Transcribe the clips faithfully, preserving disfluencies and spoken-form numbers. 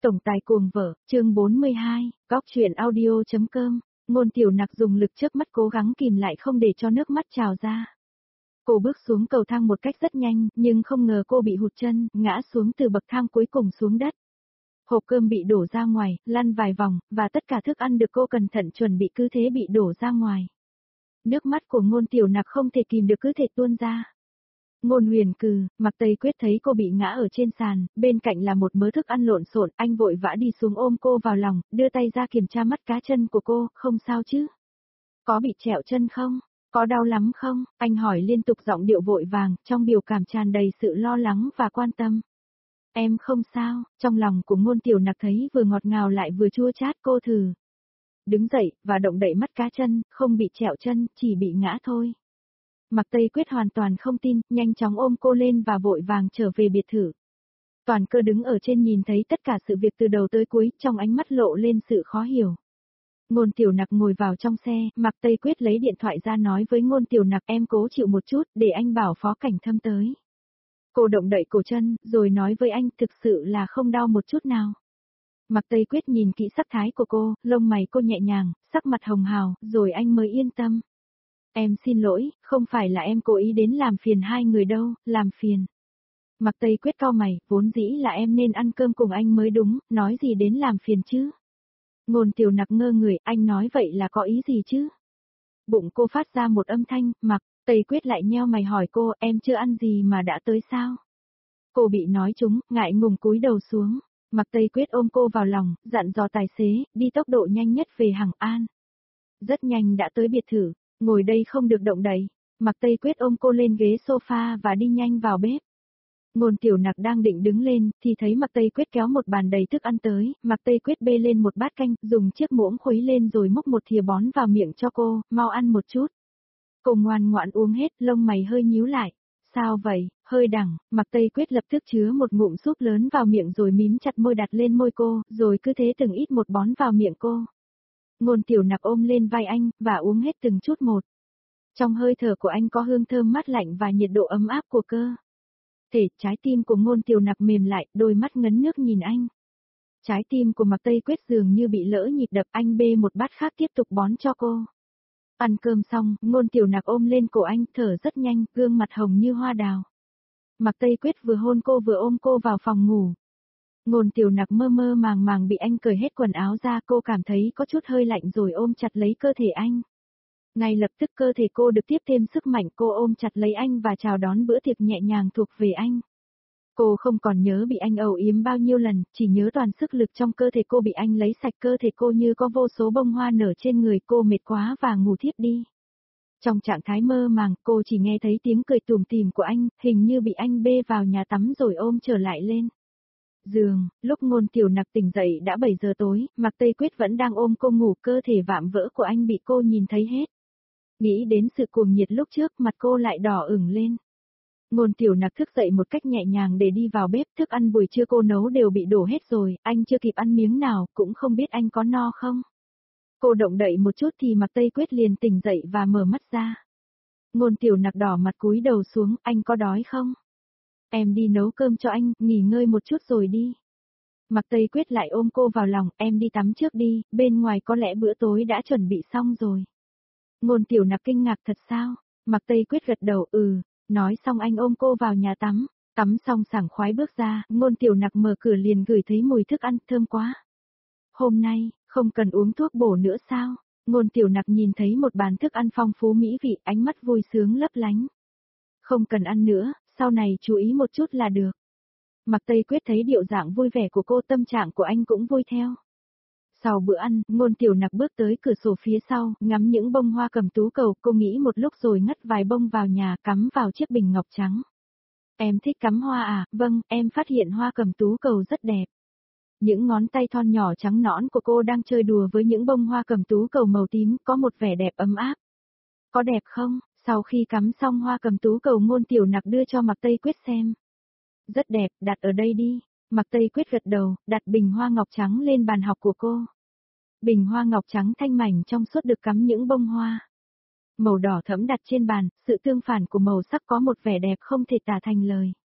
Tổng tài cuồng vợ, chương bốn mươi hai, góc truyện audio.com, Ngôn Tiểu Nặc dùng lực trước mắt cố gắng kìm lại không để cho nước mắt trào ra. Cô bước xuống cầu thang một cách rất nhanh, nhưng không ngờ cô bị hụt chân, ngã xuống từ bậc thang cuối cùng xuống đất. Hộp cơm bị đổ ra ngoài, lăn vài vòng, và tất cả thức ăn được cô cẩn thận chuẩn bị cứ thế bị đổ ra ngoài. Nước mắt của Ngôn Tiểu Nặc không thể kìm được cứ thế tuôn ra. Ngôn Huyền cừ, Mạc Tây Quyết thấy cô bị ngã ở trên sàn, bên cạnh là một mớ thức ăn lộn xộn, anh vội vã đi xuống ôm cô vào lòng, đưa tay ra kiểm tra mắt cá chân của cô, không sao chứ? Có bị trẹo chân không? Có đau lắm không? Anh hỏi liên tục giọng điệu vội vàng, trong biểu cảm tràn đầy sự lo lắng và quan tâm. Em không sao, trong lòng của Ngôn Tiểu Nặc thấy vừa ngọt ngào lại vừa chua chát, cô thử đứng dậy, và động đậy mắt cá chân, không bị trẹo chân, chỉ bị ngã thôi. Mạc Tây Quyết hoàn toàn không tin, nhanh chóng ôm cô lên và vội vàng trở về biệt thự. Toàn Cơ đứng ở trên nhìn thấy tất cả sự việc từ đầu tới cuối, trong ánh mắt lộ lên sự khó hiểu. Ngôn Tiểu Nặc ngồi vào trong xe, Mạc Tây Quyết lấy điện thoại ra nói với Ngôn Tiểu Nặc, em cố chịu một chút, để anh bảo Phó Cảnh Thâm tới. Cô động đậy cổ chân, rồi nói với anh, thực sự là không đau một chút nào. Mạc Tây Quyết nhìn kỹ sắc thái của cô, lông mày cô nhẹ nhàng, sắc mặt hồng hào, rồi anh mới yên tâm. Em xin lỗi, không phải là em cố ý đến làm phiền hai người đâu, làm phiền. Mạc Tây Quyết cau mày, vốn dĩ là em nên ăn cơm cùng anh mới đúng, nói gì đến làm phiền chứ. Ngôn Tiểu Nặc ngơ người, anh nói vậy là có ý gì chứ? Bụng cô phát ra một âm thanh, Mạc Tây Quyết lại nheo mày hỏi cô, em chưa ăn gì mà đã tới sao? Cô bị nói trúng, ngại ngùng cúi đầu xuống. Mạc Tây Quyết ôm cô vào lòng, dặn dò tài xế, đi tốc độ nhanh nhất về Hằng An. Rất nhanh đã tới biệt thự. Ngồi đây không được động đậy. Mạc Tây Quyết ôm cô lên ghế sofa và đi nhanh vào bếp. Ngôn Tiểu Nặc đang định đứng lên, thì thấy Mạc Tây Quyết kéo một bàn đầy thức ăn tới, Mạc Tây Quyết bê lên một bát canh, dùng chiếc muỗng khuấy lên rồi múc một thìa bón vào miệng cho cô, mau ăn một chút. Cô ngoan ngoãn uống hết, lông mày hơi nhíu lại. Sao vậy, hơi đắng, Mạc Tây Quyết lập tức chứa một ngụm súp lớn vào miệng rồi mím chặt môi đặt lên môi cô, rồi cứ thế từng ít một bón vào miệng cô. Ngôn Tiểu Nặc ôm lên vai anh, và uống hết từng chút một. Trong hơi thở của anh có hương thơm mát lạnh và nhiệt độ ấm áp của cơ thể, trái tim của Ngôn Tiểu Nặc mềm lại, đôi mắt ngấn nước nhìn anh. Trái tim của Mạc Tây Quyết dường như bị lỡ nhịp đập, anh bê một bát khác tiếp tục bón cho cô. Ăn cơm xong, Ngôn Tiểu Nặc ôm lên cổ anh, thở rất nhanh, gương mặt hồng như hoa đào. Mạc Tây Quyết vừa hôn cô vừa ôm cô vào phòng ngủ. Ngôn Tiểu Nặc mơ mơ màng màng bị anh cởi hết quần áo ra, cô cảm thấy có chút hơi lạnh rồi ôm chặt lấy cơ thể anh. Ngay lập tức cơ thể cô được tiếp thêm sức mạnh, cô ôm chặt lấy anh và chào đón bữa tiệc nhẹ nhàng thuộc về anh. Cô không còn nhớ bị anh âu yếm bao nhiêu lần, chỉ nhớ toàn sức lực trong cơ thể cô bị anh lấy sạch, cơ thể cô như có vô số bông hoa nở trên người, cô mệt quá và ngủ thiếp đi. Trong trạng thái mơ màng, cô chỉ nghe thấy tiếng cười tủm tỉm của anh, hình như bị anh bê vào nhà tắm rồi ôm trở lại lên giường. Lúc Ngôn Tiểu Nặc tỉnh dậy đã bảy giờ tối, Mạc Tây Quyết vẫn đang ôm cô ngủ, cơ thể vạm vỡ của anh bị cô nhìn thấy hết. Nghĩ đến sự cuồng nhiệt lúc trước, mặt cô lại đỏ ửng lên. Ngôn Tiểu Nặc thức dậy một cách nhẹ nhàng để đi vào bếp, thức ăn buổi trưa cô nấu đều bị đổ hết rồi, anh chưa kịp ăn miếng nào, cũng không biết anh có no không. Cô động đậy một chút thì Mạc Tây Quyết liền tỉnh dậy và mở mắt ra. Ngôn Tiểu Nặc đỏ mặt cúi đầu xuống, anh có đói không? Em đi nấu cơm cho anh, nghỉ ngơi một chút rồi đi. Mạc Tây Quyết lại ôm cô vào lòng, em đi tắm trước đi, bên ngoài có lẽ bữa tối đã chuẩn bị xong rồi. Ngôn Tiểu Nặc kinh ngạc, thật sao? Mạc Tây Quyết gật đầu, ừ, nói xong anh ôm cô vào nhà tắm, tắm xong sảng khoái bước ra, Ngôn Tiểu Nặc mở cửa liền gửi thấy mùi thức ăn thơm quá. Hôm nay, không cần uống thuốc bổ nữa sao? Ngôn Tiểu Nặc nhìn thấy một bàn thức ăn phong phú mỹ vị, ánh mắt vui sướng lấp lánh. Không cần ăn nữa, sau này chú ý một chút là được. Mạc Tây Quyết thấy điệu dạng vui vẻ của cô, tâm trạng của anh cũng vui theo. Sau bữa ăn, Ngôn Tiểu Nặc bước tới cửa sổ phía sau, ngắm những bông hoa cẩm tú cầu, cô nghĩ một lúc rồi ngắt vài bông vào nhà, cắm vào chiếc bình ngọc trắng. Em thích cắm hoa à? Vâng, em phát hiện hoa cẩm tú cầu rất đẹp. Những ngón tay thon nhỏ trắng nõn của cô đang chơi đùa với những bông hoa cẩm tú cầu màu tím, có một vẻ đẹp ấm áp. Có đẹp không? Sau khi cắm xong hoa cẩm tú cầu, Ngôn Tiểu Nặc đưa cho Mạc Tây Quyết xem. Rất đẹp, đặt ở đây đi. Mạc Tây Quyết gật đầu, đặt bình hoa ngọc trắng lên bàn học của cô. Bình hoa ngọc trắng thanh mảnh trong suốt được cắm những bông hoa màu đỏ thẫm đặt trên bàn, sự tương phản của màu sắc có một vẻ đẹp không thể tả thành lời.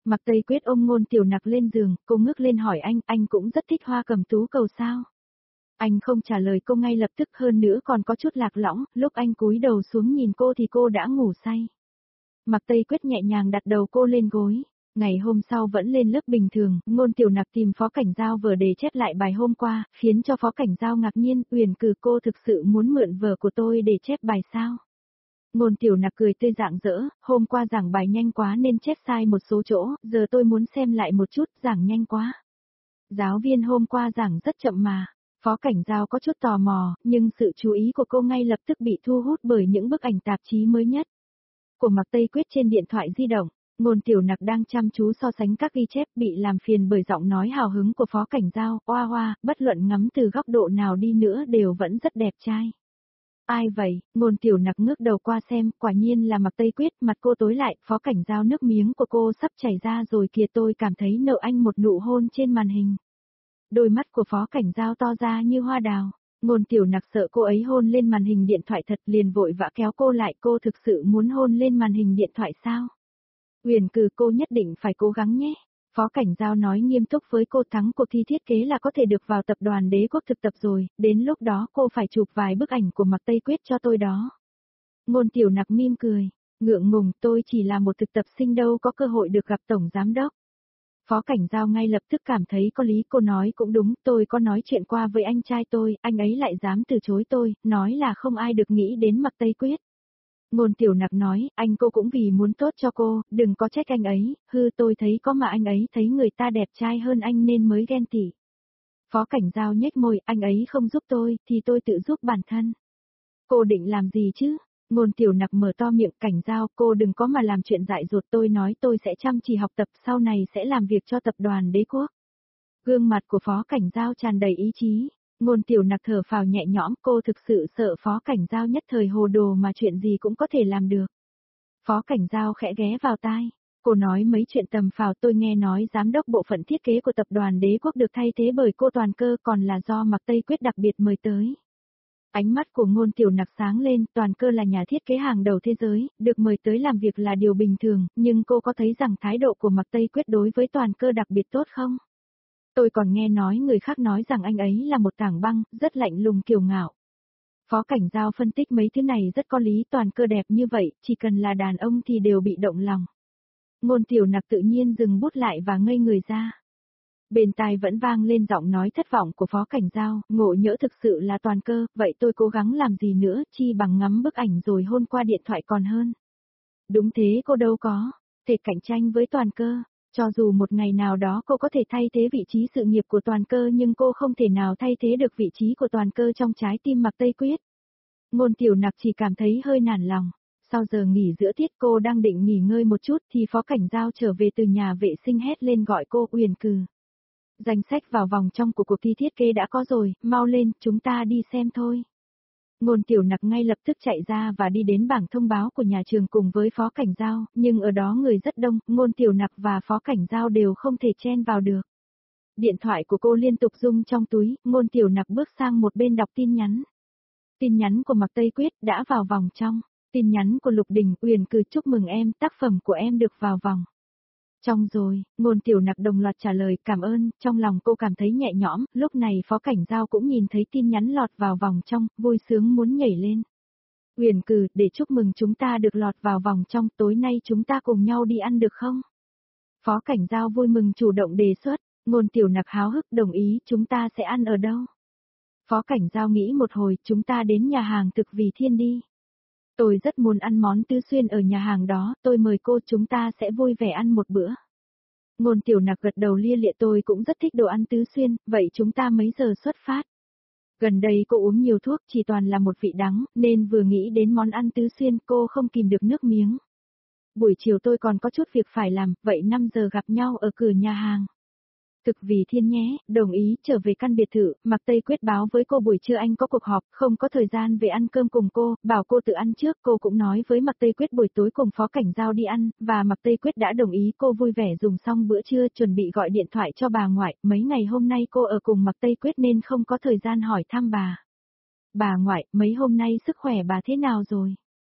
Mạc Tây Quyết ôm Ngôn Tiểu Nặc lên giường, cô ngước lên hỏi anh, anh cũng rất thích Hoa Cẩm Tú cầu sao? Anh không trả lời cô ngay lập tức, hơn nữa còn có chút lạc lõng, lúc anh cúi đầu xuống nhìn cô thì cô đã ngủ say. Mạc Tây Quyết nhẹ nhàng đặt đầu cô lên gối. Ngày hôm sau vẫn lên lớp bình thường, Ngôn Tiểu Nặc tìm Phó Cảnh Giao vở để chép lại bài hôm qua, khiến cho Phó Cảnh Giao ngạc nhiên, Uyển Cử cô thực sự muốn mượn vở của tôi để chép bài sao? Ngôn Tiểu Nặc cười tươi rạng rỡ, hôm qua giảng bài nhanh quá nên chép sai một số chỗ, giờ tôi muốn xem lại một chút, giảng nhanh quá. Giáo viên hôm qua giảng rất chậm mà. Phó Cảnh Giao có chút tò mò, nhưng sự chú ý của cô ngay lập tức bị thu hút bởi những bức ảnh tạp chí mới nhất của Mạc Tây Quyết trên điện thoại di động. Ngôn Tiểu Nặc đang chăm chú so sánh các ghi chép, bị làm phiền bởi giọng nói hào hứng của Phó Cảnh Giao, oa oa, bất luận ngắm từ góc độ nào đi nữa đều vẫn rất đẹp trai. Ai vậy? Ngôn Tiểu Nặc ngước đầu qua xem, quả nhiên là Mạc Tây Quyết, mặt cô tối lại, Phó Cảnh Giao nước miếng của cô sắp chảy ra rồi kìa, tôi cảm thấy nợ anh một nụ hôn trên màn hình. Đôi mắt của Phó Cảnh Giao to ra như hoa đào. Ngôn Tiểu Nặc sợ cô ấy hôn lên màn hình điện thoại thật, liền vội vã kéo cô lại, cô thực sự muốn hôn lên màn hình điện thoại sao? Uyển Cử, cô nhất định phải cố gắng nhé. Phó Cảnh Giao nói nghiêm túc với cô, thắng cuộc thi thiết kế là có thể được vào tập đoàn Đế Quốc thực tập rồi, đến lúc đó cô phải chụp vài bức ảnh của Mạc Tây Quyết cho tôi đó. Ngôn Tiểu Nặc mỉm cười, ngượng ngùng, tôi chỉ là một thực tập sinh đâu có cơ hội được gặp Tổng Giám Đốc. Phó Cảnh Giao ngay lập tức cảm thấy có lý, cô nói cũng đúng, tôi có nói chuyện qua với anh trai tôi, anh ấy lại dám từ chối tôi, nói là không ai được nghĩ đến Mạc Tây Quyết. Ngôn Tiểu Nặc nói, anh cô cũng vì muốn tốt cho cô, đừng có trách anh ấy, hư tôi thấy có mà anh ấy thấy người ta đẹp trai hơn anh nên mới ghen tị. Phó Cảnh Giao nhếch môi, anh ấy không giúp tôi, thì tôi tự giúp bản thân. Cô định làm gì chứ? Ngôn Tiểu Nặc mở to miệng, Cảnh Giao, cô đừng có mà làm chuyện dại dột, tôi nói tôi sẽ chăm chỉ học tập, sau này sẽ làm việc cho tập đoàn Đế Quốc. Gương mặt của Phó Cảnh Giao tràn đầy ý chí. Ngôn Tiểu Nặc thở phào nhẹ nhõm, cô thực sự sợ Phó Cảnh Giao nhất thời hồ đồ mà chuyện gì cũng có thể làm được. Phó Cảnh Giao khẽ ghé vào tai. Cô nói mấy chuyện tầm phào, tôi nghe nói giám đốc bộ phận thiết kế của tập đoàn Đế Quốc được thay thế bởi cô Toàn Cơ, còn là do Mạc Tây Quyết đặc biệt mời tới. Ánh mắt của Ngôn Tiểu Nặc sáng lên, Toàn Cơ là nhà thiết kế hàng đầu thế giới, được mời tới làm việc là điều bình thường, nhưng cô có thấy rằng thái độ của Mạc Tây Quyết đối với Toàn Cơ đặc biệt tốt không? Tôi còn nghe nói người khác nói rằng anh ấy là một tảng băng, rất lạnh lùng kiêu ngạo. Phó Cảnh Giao phân tích mấy thứ này rất có lý, Toàn Cơ đẹp như vậy, chỉ cần là đàn ông thì đều bị động lòng. Ngôn Tiểu Nặc tự nhiên dừng bút lại và ngây người ra. Bên tai vẫn vang lên giọng nói thất vọng của Phó Cảnh Giao, ngộ nhỡ thực sự là Toàn Cơ, vậy tôi cố gắng làm gì nữa, chi bằng ngắm bức ảnh rồi hôn qua điện thoại còn hơn. Đúng thế, cô đâu có thể cạnh tranh với Toàn Cơ. Cho dù một ngày nào đó cô có thể thay thế vị trí sự nghiệp của Toàn Cơ, nhưng cô không thể nào thay thế được vị trí của Toàn Cơ trong trái tim Mạc Tây Quyết. Ngôn Tiểu Nặc chỉ cảm thấy hơi nản lòng. Sau giờ nghỉ giữa tiết, cô đang định nghỉ ngơi một chút thì Phó Cảnh Giao trở về từ nhà vệ sinh hét lên gọi cô, Uyển Cử. Danh sách vào vòng trong của cuộc thi thiết kế đã có rồi, mau lên, chúng ta đi xem thôi. Ngôn Tiểu Nặc ngay lập tức chạy ra và đi đến bảng thông báo của nhà trường cùng với Phó Cảnh Giao, nhưng ở đó người rất đông, Ngôn Tiểu Nặc và Phó Cảnh Giao đều không thể chen vào được. Điện thoại của cô liên tục rung trong túi, Ngôn Tiểu Nặc bước sang một bên đọc tin nhắn. Tin nhắn của Mạc Tây Quyết đã vào vòng trong. Tin nhắn của Lục Đình, Uyển Cử, chúc mừng em, tác phẩm của em được vào vòng trong rồi. Ngôn Tiểu Nặc đồng loạt trả lời cảm ơn, trong lòng cô cảm thấy nhẹ nhõm, lúc này Phó Cảnh Giao cũng nhìn thấy tin nhắn lọt vào vòng trong, vui sướng muốn nhảy lên. Uyển Cử, để chúc mừng chúng ta được lọt vào vòng trong, tối nay chúng ta cùng nhau đi ăn được không? Phó Cảnh Giao vui mừng chủ động đề xuất, Ngôn Tiểu Nặc háo hức đồng ý, chúng ta sẽ ăn ở đâu? Phó Cảnh Giao nghĩ một hồi, chúng ta đến nhà hàng Thực Vì Thiên đi. Tôi rất muốn ăn món tứ xuyên ở nhà hàng đó, tôi mời cô, chúng ta sẽ vui vẻ ăn một bữa. Ngôn Tiểu Nặc gật đầu lia lịa, tôi cũng rất thích đồ ăn tứ xuyên, vậy chúng ta mấy giờ xuất phát? Gần đây cô uống nhiều thuốc, chỉ toàn là một vị đắng, nên vừa nghĩ đến món ăn tứ xuyên cô không kìm được nước miếng. Buổi chiều tôi còn có chút việc phải làm, vậy năm giờ gặp nhau ở cửa nhà hàng. Thực Vì Thiên nhé, đồng ý, trở về căn biệt thự, Mạc Tây Quyết báo với cô buổi trưa anh có cuộc họp, không có thời gian về ăn cơm cùng cô, bảo cô tự ăn trước, cô cũng nói với Mạc Tây Quyết buổi tối cùng Phó Cảnh Giao đi ăn, và Mạc Tây Quyết đã đồng ý, cô vui vẻ dùng xong bữa trưa, chuẩn bị gọi điện thoại cho bà ngoại, mấy ngày hôm nay cô ở cùng Mạc Tây Quyết nên không có thời gian hỏi thăm bà. Bà ngoại, mấy hôm nay sức khỏe bà thế nào rồi?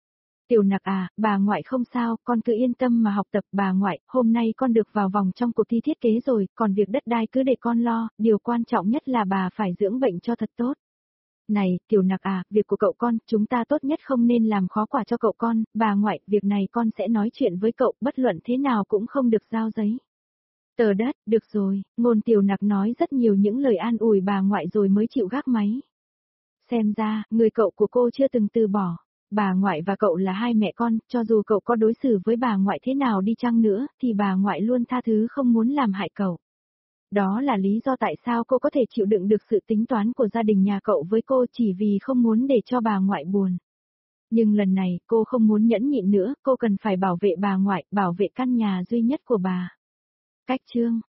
Tiểu Nặc à, bà ngoại không sao, con cứ yên tâm mà học tập bà ngoại, hôm nay con được vào vòng trong cuộc thi thiết kế rồi, còn việc đất đai cứ để con lo, điều quan trọng nhất là bà phải dưỡng bệnh cho thật tốt. Này, Tiểu Nặc à, việc của cậu con, chúng ta tốt nhất không nên làm khó quả cho cậu con, bà ngoại, việc này con sẽ nói chuyện với cậu, bất luận thế nào cũng không được giao giấy. Tờ đất, được rồi, Ngôn Tiểu Nặc nói rất nhiều những lời an ủi bà ngoại rồi mới chịu gác máy. Xem ra, người cậu của cô chưa từng từ bỏ. Bà ngoại và cậu là hai mẹ con, cho dù cậu có đối xử với bà ngoại thế nào đi chăng nữa, thì bà ngoại luôn tha thứ không muốn làm hại cậu. Đó là lý do tại sao cô có thể chịu đựng được sự tính toán của gia đình nhà cậu với cô chỉ vì không muốn để cho bà ngoại buồn. Nhưng lần này, cô không muốn nhẫn nhịn nữa, cô cần phải bảo vệ bà ngoại, bảo vệ căn nhà duy nhất của bà. Cách chương